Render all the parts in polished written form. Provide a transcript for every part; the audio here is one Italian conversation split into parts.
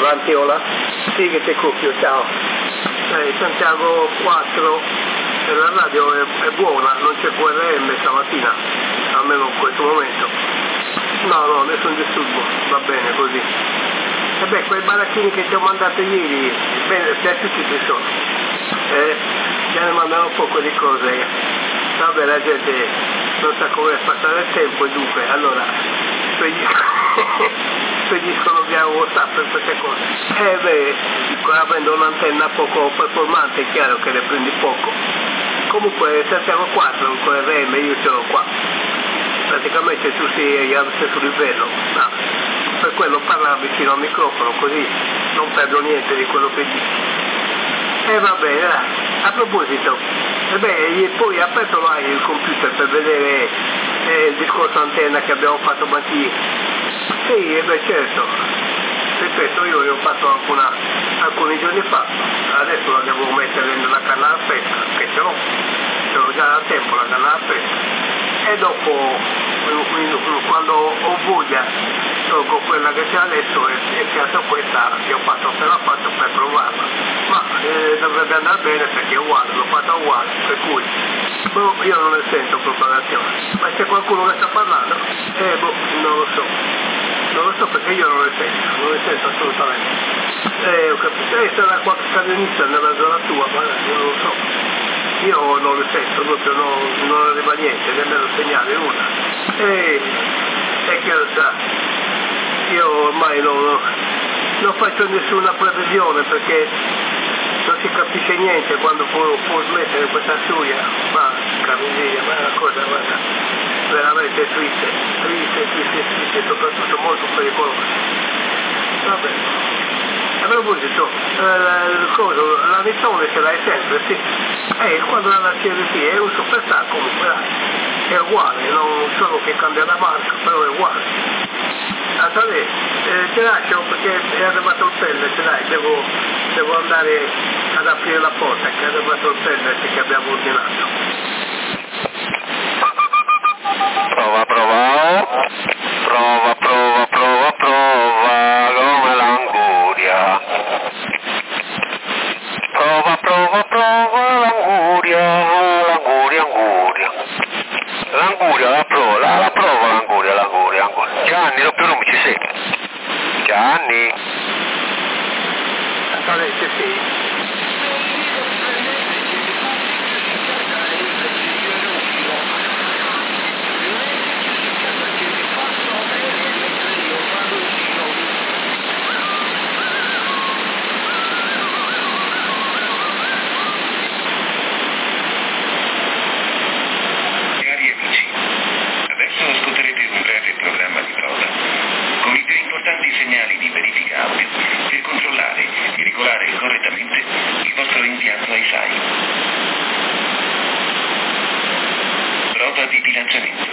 Vantiola? Sì, che ti copio, ciao. Santiago 4, la radio è buona, non c'è QRM stamattina, almeno in questo momento. No, nessun disturbo, va bene così. E beh, quei baracchini che ti ho mandato ieri, bene, piaciuti ci sono. Ya ne mandano un po' di cose. Vabbè, la gente non sa come passare il tempo e dunque, allora, spediscono via WhatsApp per queste cose. Avendo un'antenna poco performante è chiaro che ne prendi poco. Comunque Santiago 4 con QRM, io ce l'ho qua. Praticamente tu sei allo stesso livello, no. Per quello parla vicino al microfono, così non perdo niente di quello che dici. Va bene, a proposito, poi aperto mai il computer per vedere il discorso antenna che abbiamo fatto mattina. Sì, certo. Ripeto, io l'ho fatto alcuni giorni fa, adesso la devo mettere nella canna a fresca, che ce l'ho già da tempo la canna a fresca, e dopo, quando ho voglia, tolgo quella che c'è adesso e piazzo questa che ho fatto appena fatto per provarla, ma dovrebbe andare bene perché è uguale, l'ho fatta uguale, per cui io non ne sento propagazione, ma c'è qualcuno che sta parlando? Non lo so perché io non le sento assolutamente. Ho capito, sarà qualche camionista nella zona tua, ma non lo so. Io non le sento, proprio non arriva niente, nemmeno segnale, nulla. E che lo sa, io ormai non faccio nessuna previsione perché non si capisce niente quando può smettere questa storia, ma caviglia, ma è una cosa, guarda, veramente triste, soprattutto molto pericolosa. Vabbè. A proposito, la missione ce l'hai sempre, sì. Quando la CRT è un superstar comunque, è uguale, non solo che cambia la marca, però è uguale. Allora, ti lascio perché è arrivato il pellet, dai, devo andare ad aprire la porta, che è arrivato il pellet che abbiamo ordinato. Prova, come l'anguria. Prova, l'anguria. L'anguria, la prova l'anguria. Gianni, doppio non mi ci sei. Gianni. Assolutamente sì. Segnali di verifica audio per controllare e regolare correttamente il vostro impianto Wi-Fi. Prova di bilanciamento.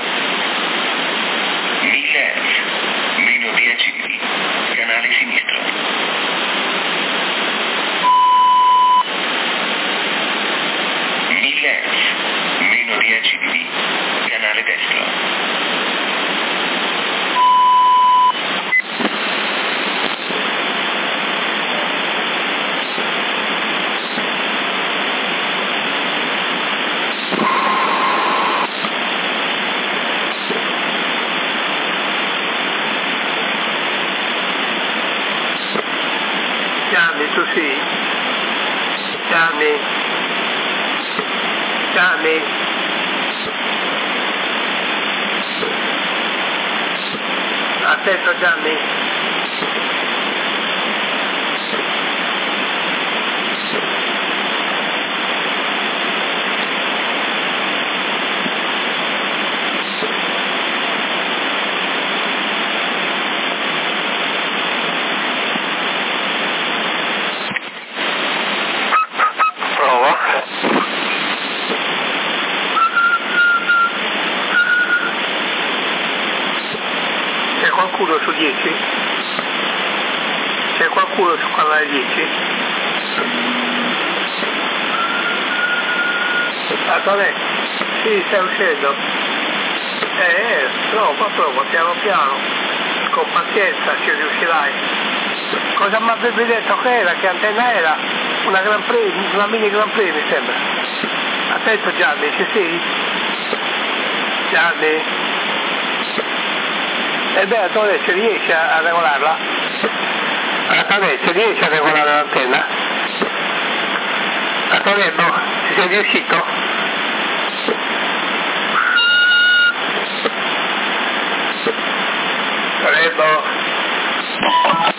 1000 Hz, meno 10 dB, canale sinistro. 1000 Hz, meno 10 dB, canale destro. Gianni, tu sì? Gianni? Attento Gianni? Qualcuno su 10? C'è qualcuno su canale 10? Dov'è? Sì, stai uscendo. Prova piano piano. Con pazienza ci riuscirai. Cosa mi avevi detto che era? Che antenna era? Una mini Grand Prix mi sembra. Attento Gianni, ci sei? Gianni? E beh, adesso riesci a regolarla? Adesso riesci a regolare l'antenna? Antonello, ci sei riuscito? Antonello?